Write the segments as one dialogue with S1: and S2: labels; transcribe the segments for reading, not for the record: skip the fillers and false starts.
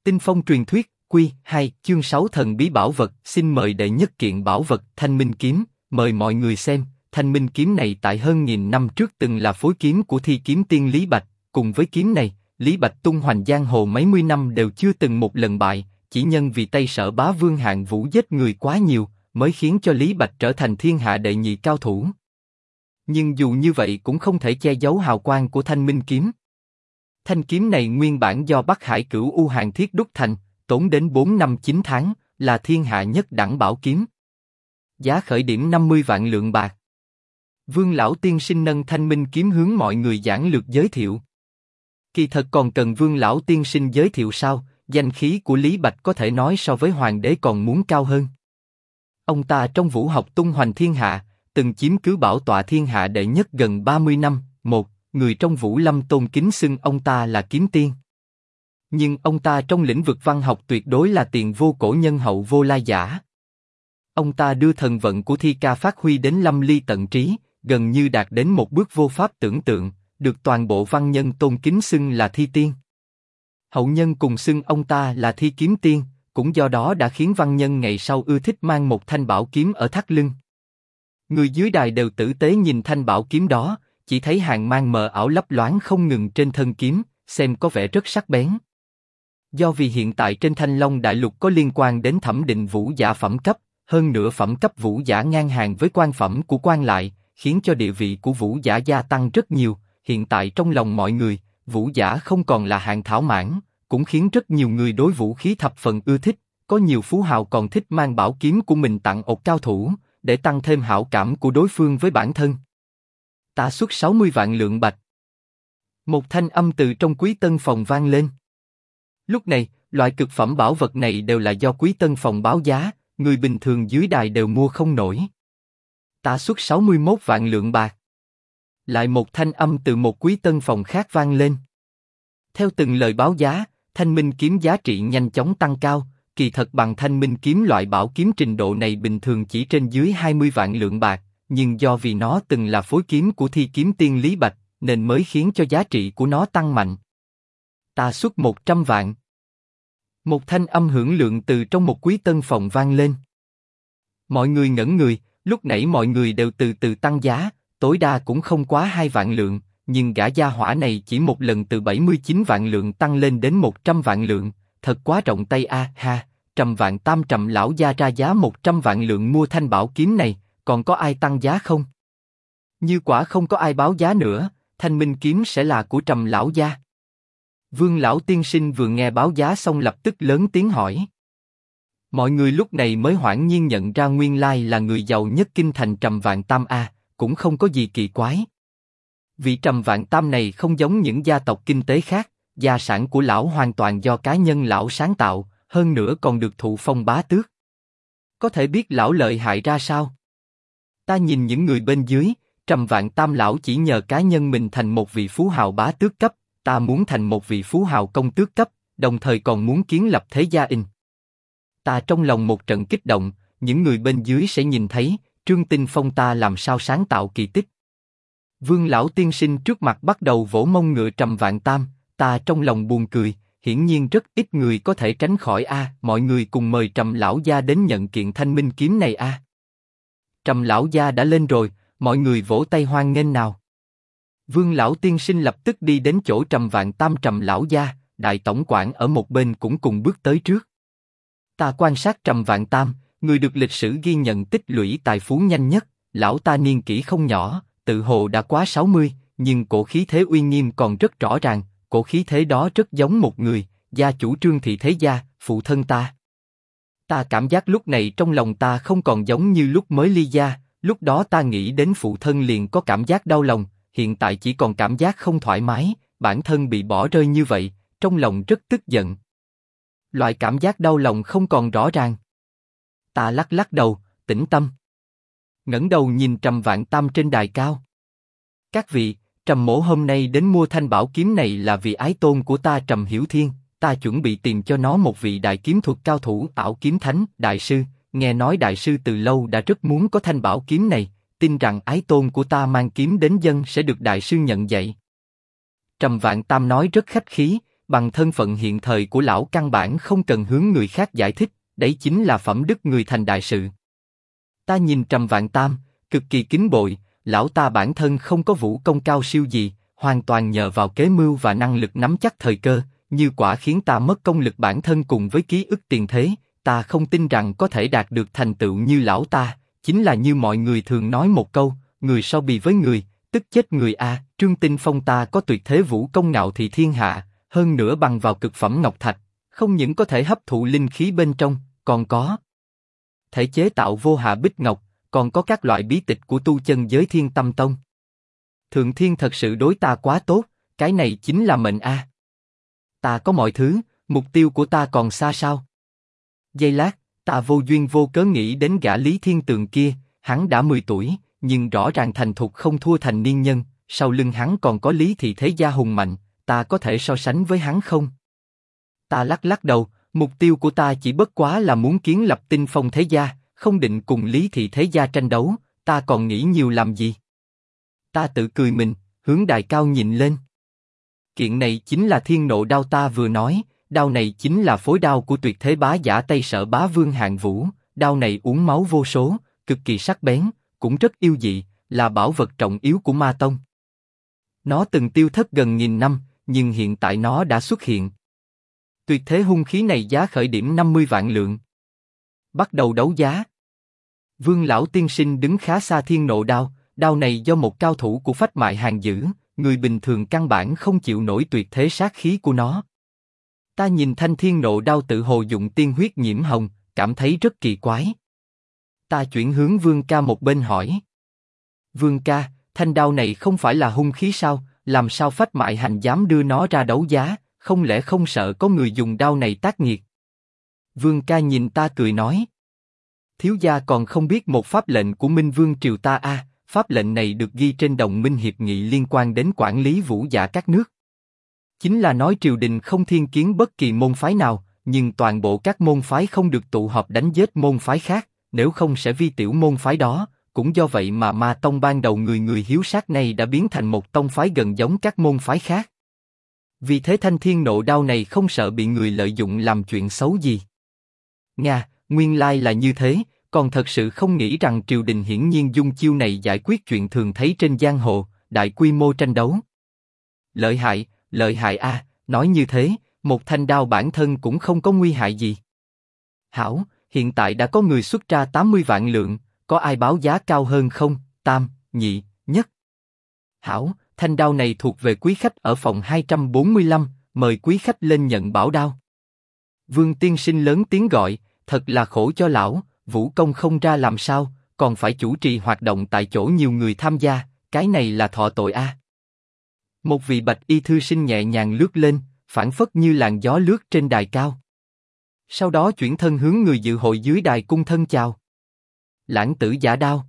S1: Tinh phong truyền thuyết, Quy 2, chương 6 thần bí bảo vật, xin mời đệ nhất kiện bảo vật, Thanh Minh kiếm, mời mọi người xem, Thanh Minh kiếm này tại hơn nghìn năm trước từng là phối kiếm của Thi Kiếm Tiên Lý Bạch, cùng với kiếm này, Lý Bạch tung hoành giang hồ mấy mươi năm đều chưa từng một lần bại, chỉ nhân vì tay Sở Bá Vương Hạng Vũ giết người quá nhiều, mới khiến cho Lý Bạch trở thành thiên hạ đệ nhị cao thủ. Nhưng dù như vậy cũng không thể che giấu hào quang của Thanh Minh kiếm. Thanh kiếm này nguyên bản do Bắc Hải Cửu U Hàn Thiết đúc thành, tốn đến 4 năm 9 tháng, là thiên hạ nhất đẳng bảo kiếm. Giá khởi điểm 50 vạn lượng bạc. Vương lão tiên sinh nâng Thanh Minh kiếm hướng mọi người giảng lược giới thiệu. Kỳ thật còn cần Vương lão tiên sinh giới thiệu sao? Danh khí của Lý Bạch có thể nói so với hoàng đế còn muốn cao hơn. Ông ta trong vũ học tung hoành thiên hạ, từng chiếm cứ bảo tọa thiên hạ đệ nhất gần 30 năm. Một người trong Vũ Lâm tôn kính xưng ông ta là kiếm tiên. Nhưng ông ta trong lĩnh vực văn học tuyệt đối là tiền vô cổ nhân hậu vô lai giả. Ông ta đưa thần vận của thi ca phát huy đến lâm ly tận trí, gần như đạt đến một bước vô pháp tưởng tượng, được toàn bộ văn nhân tôn kính xưng là thi tiên. Hậu nhân cùng xưng ông ta là thi kiếm tiên, cũng do đó đã khiến văn nhân ngày sau ưa thích mang một thanh bảo kiếm ở thắt lưng. Người dưới đài đều tử tế nhìn thanh bảo kiếm đó, chỉ thấy hàng mang mờ ảo lấp loáng không ngừng trên thân kiếm, xem có vẻ rất sắc bén. Do vì hiện tại trên Thanh Long Đại Lục có liên quan đến thẩm định vũ giả phẩm cấp, hơn nữa phẩm cấp vũ giả ngang hàng với quan phẩm của quan lại, khiến cho địa vị của vũ giả gia tăng rất nhiều. Hiện tại trong lòng mọi người, vũ giả không còn là hạng thảo mãn, cũng khiến rất nhiều người đối vũ khí thập phần ưa thích. Có nhiều phú hào còn thích mang bảo kiếm của mình tặng ột cao thủ, để tăng thêm hảo cảm của đối phương với bản thân. Ta xuất 60 vạn lượng bạch. Một thanh âm từ trong Quý Tân phòng vang lên. Lúc này, loại cực phẩm bảo vật này đều là do Quý Tân phòng báo giá, người bình thường dưới đài đều mua không nổi. Ta xuất 61 vạn lượng bạc. Lại một thanh âm từ một Quý Tân phòng khác vang lên. Theo từng lời báo giá, Thanh Minh kiếm giá trị nhanh chóng tăng cao. Kỳ thật bằng Thanh Minh kiếm loại bảo kiếm trình độ này bình thường chỉ trên dưới 20 vạn lượng bạc, nhưng do vì nó từng là phối kiếm của Thi Kiếm Tiên Lý Bạch, nên mới khiến cho giá trị của nó tăng mạnh. Ta xuất 100 vạn. Một thanh âm hưởng lượng từ trong một Quý Tân phòng vang lên. Mọi người ngẩn người, lúc nãy mọi người đều từ từ tăng giá, tối đa cũng không quá 2 vạn lượng, nhưng gã gia hỏa này chỉ một lần từ 79 vạn lượng tăng lên đến 100 vạn lượng, thật quá rộng tay a ha. Trầm Vạn Tam Trầm lão gia ra giá 100 vạn lượng mua thanh bảo kiếm này, còn có ai tăng giá không? Như quả không có ai báo giá nữa, Thanh Minh kiếm sẽ là của Trầm lão gia. Vương lão tiên sinh vừa nghe báo giá xong lập tức lớn tiếng hỏi. Mọi người lúc này mới hoảng nhiên nhận ra nguyên lai là người giàu nhất kinh thành Trầm Vạn Tam a, cũng không có gì kỳ quái. Vị Trầm Vạn Tam này không giống những gia tộc kinh tế khác, gia sản của lão hoàn toàn do cá nhân lão sáng tạo, hơn nữa còn được thụ phong bá tước. Có thể biết lão lợi hại ra sao? Ta nhìn những người bên dưới, Trầm Vạn Tam lão chỉ nhờ cá nhân mình thành một vị phú hào bá tước cấp, ta muốn thành một vị phú hào công tước cấp, đồng thời còn muốn kiến lập thế gia in. Ta trong lòng một trận kích động, những người bên dưới sẽ nhìn thấy, Trương Tinh Phong ta làm sao sáng tạo kỳ tích. Vương lão tiên sinh trước mặt bắt đầu vỗ mông ngựa Trầm Vạn Tam, ta trong lòng buồn cười, hiển nhiên rất ít người có thể tránh khỏi mọi người cùng mời Trầm lão gia đến nhận kiện Thanh Minh kiếm này Trầm lão gia đã lên rồi, mọi người vỗ tay hoan nghênh nào. Vương lão tiên sinh lập tức đi đến chỗ Trầm Vạn Tam Trầm lão gia, đại tổng quản ở một bên cũng cùng bước tới trước. Ta quan sát Trầm Vạn Tam, người được lịch sử ghi nhận tích lũy tài phú nhanh nhất, lão ta niên kỷ không nhỏ, tự hồ đã quá 60, nhưng cổ khí thế uy nghiêm còn rất rõ ràng, cổ khí thế đó rất giống một người, gia chủ Trương thị thế gia, phụ thân ta. Ta cảm giác lúc này trong lòng ta không còn giống như lúc mới ly gia, lúc đó ta nghĩ đến phụ thân liền có cảm giác đau lòng, hiện tại chỉ còn cảm giác không thoải mái, bản thân bị bỏ rơi như vậy, trong lòng rất tức giận. Loại cảm giác đau lòng không còn rõ ràng. Ta lắc lắc đầu, tĩnh tâm. Ngẩng đầu nhìn Trầm Vạn Tam trên đài cao. Các vị, Trầm mỗ hôm nay đến mua thanh bảo kiếm này là vì ái tôn của ta Trầm Hiểu Thiên, ta chuẩn bị tìm cho nó một vị đại kiếm thuật cao thủ ảo kiếm thánh, đại sư, nghe nói đại sư từ lâu đã rất muốn có thanh bảo kiếm này, tin rằng ái tôn của ta mang kiếm đến dân sẽ được đại sư nhận dạy. Trầm Vạn Tam nói rất khách khí, bằng thân phận hiện thời của lão căn bản không cần hướng người khác giải thích, đấy chính là phẩm đức người thành đại sự. Ta nhìn Trầm Vạn Tam, cực kỳ kính bội, lão ta bản thân không có vũ công cao siêu gì, hoàn toàn nhờ vào kế mưu và năng lực nắm chắc thời cơ, như quả khiến ta mất công lực bản thân cùng với ký ức tiền thế, ta không tin rằng có thể đạt được thành tựu như lão ta, chính là như mọi người thường nói một câu, người so bì với người, tức chết người a. Trương Tinh Phong ta có tuyệt thế vũ công ngạo thị thiên hạ, hơn nữa bằng vào cực phẩm ngọc thạch, không những có thể hấp thụ linh khí bên trong, còn có thể chế tạo vô hạ bích ngọc, còn có các loại bí tịch của tu chân giới Thiên Tâm Tông. Thượng Thiên thật sự đối ta quá tốt, cái này chính là mệnh a. Ta có mọi thứ, mục tiêu của ta còn xa sao? Giây lát, ta vô duyên vô cớ nghĩ đến gã Lý Thiên Tường kia, hắn đã 10 tuổi, nhưng rõ ràng thành thục không thua thành niên nhân, sau lưng hắn còn có Lý thị thế gia hùng mạnh, ta có thể so sánh với hắn không? Ta lắc lắc đầu, mục tiêu của ta chỉ bất quá là muốn kiến lập Tinh Phong thế gia, không định cùng Lý thị thế gia tranh đấu, ta còn nghĩ nhiều làm gì? Ta tự cười mình, hướng đài cao nhìn lên. Kiện này chính là thiên nộ đao ta vừa nói, đao này chính là phối đao của tuyệt thế bá giả Tây Sở Bá Vương Hạng Vũ, đao này uống máu vô số, cực kỳ sắc bén, cũng rất yêu dị, là bảo vật trọng yếu của Ma Tông. Nó từng tiêu thất gần 1000 năm, nhưng hiện tại nó đã xuất hiện. Tuyệt thế hung khí này giá khởi điểm 50 vạn lượng. Bắt đầu đấu giá. Vương lão tiên sinh đứng khá xa thiên nộ đao, đao này do một cao thủ của phách mại hàng giữ, người bình thường căn bản không chịu nổi tuyệt thế sát khí của nó. Ta nhìn thanh thiên nộ đao tự hồ dụng tiên huyết nhiễm hồng, cảm thấy rất kỳ quái. Ta chuyển hướng Vương ca một bên hỏi. Vương ca, thanh đao này không phải là hung khí sao, làm sao phách mại hành dám đưa nó ra đấu giá, không lẽ không sợ có người dùng đao này tác nghiệt? Vương ca nhìn ta cười nói. Thiếu gia còn không biết một pháp lệnh của Minh Vương triều ta a, pháp lệnh này được ghi trên đồng minh hiệp nghị liên quan đến quản lý vũ giả các nước. Chính là nói triều đình không thiên kiến bất kỳ môn phái nào, nhưng toàn bộ các môn phái không được tụ họp đánh giết môn phái khác, nếu không sẽ vi tiểu môn phái đó. Cũng do vậy mà Ma Tông ban đầu người người hiếu sát này đã biến thành một tông phái gần giống các môn phái khác. Vì thế thanh thiên nộ đao này không sợ bị người lợi dụng làm chuyện xấu gì. Nga, nguyên lai là như thế, còn thật sự không nghĩ rằng triều đình hiển nhiên dung chiêu này giải quyết chuyện thường thấy trên giang hồ, đại quy mô tranh đấu. Lợi hại a, nói như thế, một thanh đao bản thân cũng không có nguy hại gì. Hảo, hiện tại đã có người xuất ra 80 vạn lượng, có ai báo giá cao hơn không? Tam, nhị, nhất. Hảo, thanh đao này thuộc về quý khách ở phòng 245, mời quý khách lên nhận bảo đao. Vương tiên sinh lớn tiếng gọi, thật là khổ cho lão, vũ công không ra làm sao, còn phải chủ trì hoạt động tại chỗ nhiều người tham gia, cái này là thọ tội a. Một vị bạch y thư sinh nhẹ nhàng lướt lên, phảng phất như làn gió lướt trên đài cao. Sau đó chuyển thân hướng người dự hội dưới đài cung thân chào. Lãng tử giả đao.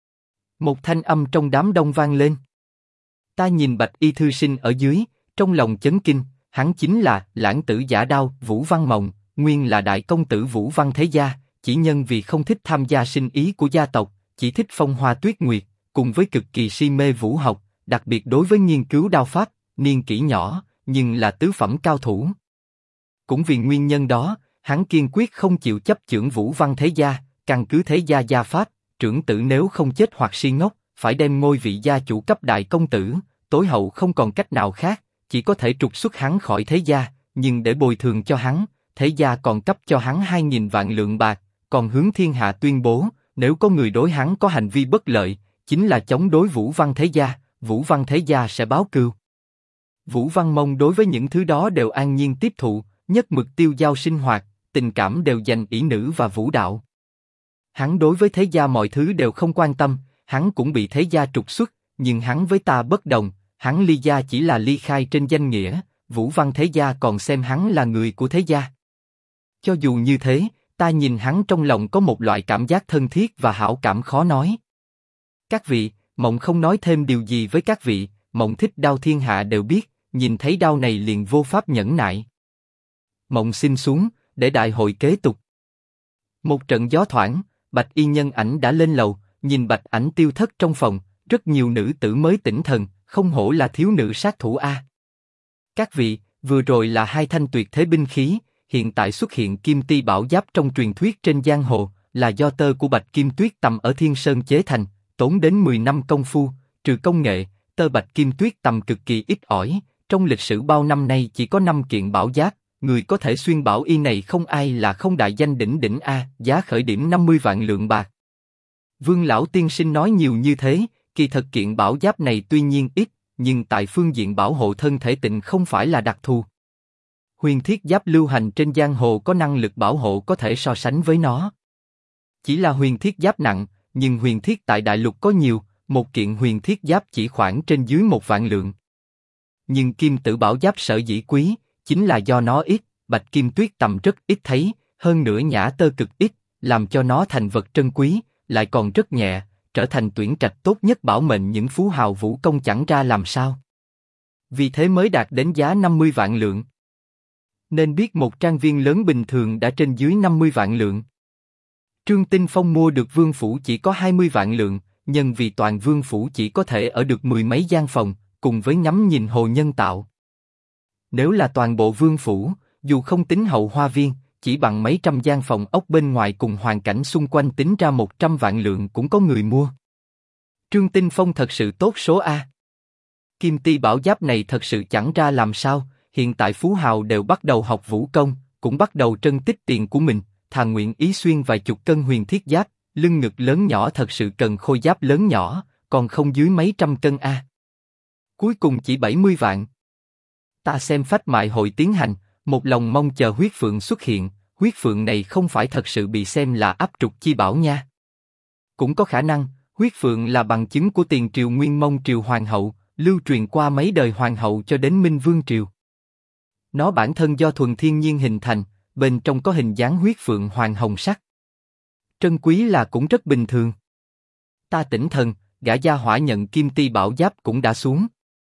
S1: Một thanh âm trong đám đông vang lên. Ta nhìn bạch y thư sinh ở dưới, trong lòng chấn kinh, hắn chính là lãng tử giả đao Vũ Văn Mộng, nguyên là đại công tử Vũ Văn thế gia, chỉ nhân vì không thích tham gia sinh ý của gia tộc, chỉ thích phong hoa tuyết nguyệt, cùng với cực kỳ si mê vũ học, đặc biệt đối với nghiên cứu đao pháp, niên kỷ nhỏ, nhưng là tứ phẩm cao thủ. Cũng vì nguyên nhân đó, hắn kiên quyết không chịu chấp chưởng Vũ Văn thế gia, căn cứ thế gia gia pháp, trưởng tử nếu không chết hoặc si ngốc, phải đem ngôi vị gia chủ cấp đại công tử, tối hậu không còn cách nào khác, chỉ có thể trục xuất hắn khỏi thế gia, nhưng để bồi thường cho hắn, thế gia còn cấp cho hắn 2000 vạn lượng bạc, còn hướng thiên hạ tuyên bố, nếu có người đối hắn có hành vi bất lợi, chính là chống đối Vũ Văn thế gia, Vũ Văn thế gia sẽ báo cừu. Vũ Văn Mông đối với những thứ đó đều an nhiên tiếp thụ, nhất mực tiêu dao sinh hoạt, tình cảm đều dành ỷ nữ và vũ đạo. Hắn đối với thế gia mọi thứ đều không quan tâm, hắn cũng bị thế gia trục xuất, nhưng hắn với ta bất đồng, hắn ly gia chỉ là ly khai trên danh nghĩa, Vũ Văn thế gia còn xem hắn là người của thế gia. Cho dù như thế, ta nhìn hắn trong lòng có một loại cảm giác thân thiết và hảo cảm khó nói. Các vị, Mộng không nói thêm điều gì với các vị, Mộng thích đao thiên hạ đều biết, nhìn thấy đao này liền vô pháp nhẫn nại. Mộng xin xuống, để đại hội kế tục. Một trận gió thoảng, bạch y nhân ảnh đã lên lầu, nhìn bạch ảnh tiêu thất trong phòng, rất nhiều nữ tử mới tỉnh thần, không hổ là thiếu nữ sát thủ a. Các vị, Vừa rồi là hai thanh tuyệt thế binh khí, hiện tại xuất hiện kim ti bảo giáp trong truyền thuyết trên giang hồ, là do tơ của bạch kim tuyết tằm ở Thiên Sơn chế thành, tốn đến 10 năm công phu, trừ công nghệ, tơ bạch kim tuyết tằm cực kỳ ít ỏi, trong lịch sử bao năm nay chỉ có 5 kiện bảo giáp, người có thể xuyên bảo y này không ai là không đại danh đỉnh đỉnh a, giá khởi điểm 50 vạn lượng bạc. Vương lão tiên sinh nói nhiều như thế, kỳ thật kiện bảo giáp này tuy nhiên ít, nhưng tại phương diện bảo hộ thân thể tịnh không phải là đặc thù. Huyền thiết giáp lưu hành trên giang hồ có năng lực bảo hộ có thể so sánh với nó. Chỉ là huyền thiết giáp nặng, nhưng huyền thiết tại đại lục có nhiều, một kiện huyền thiết giáp chỉ khoảng trên dưới 1 vạn lượng. Nhưng kim tử bảo giáp sở dĩ quý, chính là do nó ít, bạch kim tuyết tằm rất ít thấy, hơn nữa nhã tơ cực ít, làm cho nó thành vật trân quý, lại còn rất nhẹ, trở thành tuyển trạch tốt nhất bảo mệnh những phú hào vũ công chẳng ra làm sao. Vì thế mới đạt đến giá 50 vạn lượng. Nên biết một trang viên lớn bình thường đã trên dưới 50 vạn lượng. Trương Tinh Phong mua được vương phủ chỉ có 20 vạn lượng, nhưng vì toàn vương phủ chỉ có thể ở được 10 mấy gian phòng, cùng với ngắm nhìn hồ nhân tạo. Nếu là toàn bộ vương phủ, dù không tính hậu hoa viên, chỉ bằng mấy trăm gian phòng ốc bên ngoài cùng hoàn cảnh xung quanh tính ra 100 vạn lượng cũng có người mua. Trương Tinh Phong thật sự tốt số A. Kim ti bảo giáp này thật sự chẳng ra làm sao, hiện tại phú hào đều bắt đầu học vũ công, cũng bắt đầu trân tích tiền của mình, thà nguyện ý xuyên vài chục cân huyền thiết giáp, lưng ngực lớn nhỏ thật sự cần khôi giáp lớn nhỏ, còn không dưới mấy trăm cân A. Cuối cùng chỉ 70 vạn. Ta xem phách mại hội tiến hành, một lòng mong chờ huyết phượng xuất hiện, huyết phượng này không phải thật sự bị xem là áp trục chi bảo nha. Cũng có khả năng, huyết phượng là bằng chứng của tiền triều Nguyên Mông triều hoàng hậu, lưu truyền qua mấy đời hoàng hậu cho đến Minh Vương triều. Nó bản thân do thuần thiên nhiên hình thành, bên trong có hình dáng huyết phượng hoàng hồng sắc. Trân quý là cũng rất bình thường. Ta tỉnh thần, gã gia hỏa nhận kim ti bảo giáp cũng đã xuống.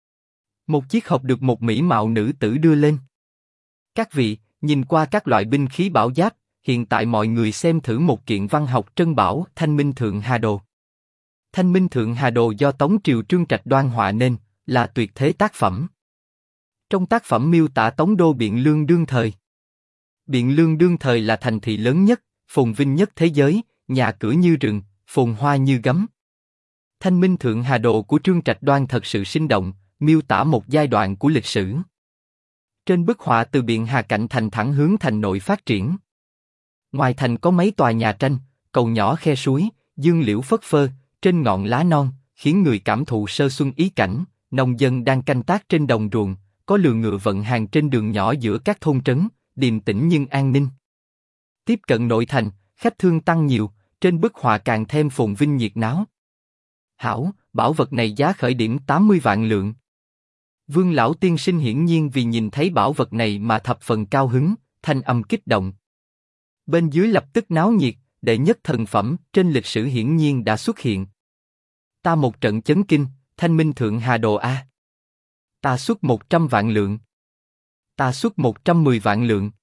S1: Một chiếc hộp được một mỹ mạo nữ tử đưa lên. Các vị, nhìn qua các loại binh khí bảo giáp, hiện tại mọi người xem thử một kiện văn học trân bảo Thanh Minh Thượng Hà Đồ. Thanh Minh Thượng Hà Đồ do Tống Triều Trương Trạch Đoan họa nên, là tuyệt thế tác phẩm. Trong tác phẩm miêu tả Tống đô Biện Lương đương thời. Biện Lương đương thời là thành thị lớn nhất, phồn vinh nhất thế giới, nhà cửa như rừng, phồn hoa như gấm. Thanh Minh Thượng Hà Đồ của Trương Trạch Đoan thật sự sinh động, miêu tả một giai đoạn của lịch sử. Trên bức họa từ Biện Hà cạnh thành thẳng hướng thành nội phát triển. Ngoài thành có mấy tòa nhà tranh, cầu nhỏ khe suối, dương liễu phất phơ, trên ngọn lá non, khiến người cảm thụ sơ xuân ý cảnh. Nông dân đang canh tác trên đồng ruộng, có lừa ngựa vận hàng trên đường nhỏ giữa các thôn trấn, điềm tĩnh nhưng an ninh. Tiếp cận nội thành, khách thương tăng nhiều, trên bức họa càng thêm phồn vinh nhiệt náo. Hảo, bảo vật này giá khởi điểm 80 vạn lượng. Vương lão tiên sinh hiển nhiên vì nhìn thấy bảo vật này mà thập phần cao hứng, thanh âm kích động. Bên dưới lập tức náo nhiệt, đệ nhất thần phẩm trên lịch sử hiển nhiên đã xuất hiện. Ta một trận chấn kinh, Thanh Minh Thượng Hà Đồ A. Ta xuất 100 vạn lượng. Ta xuất 110 vạn lượng.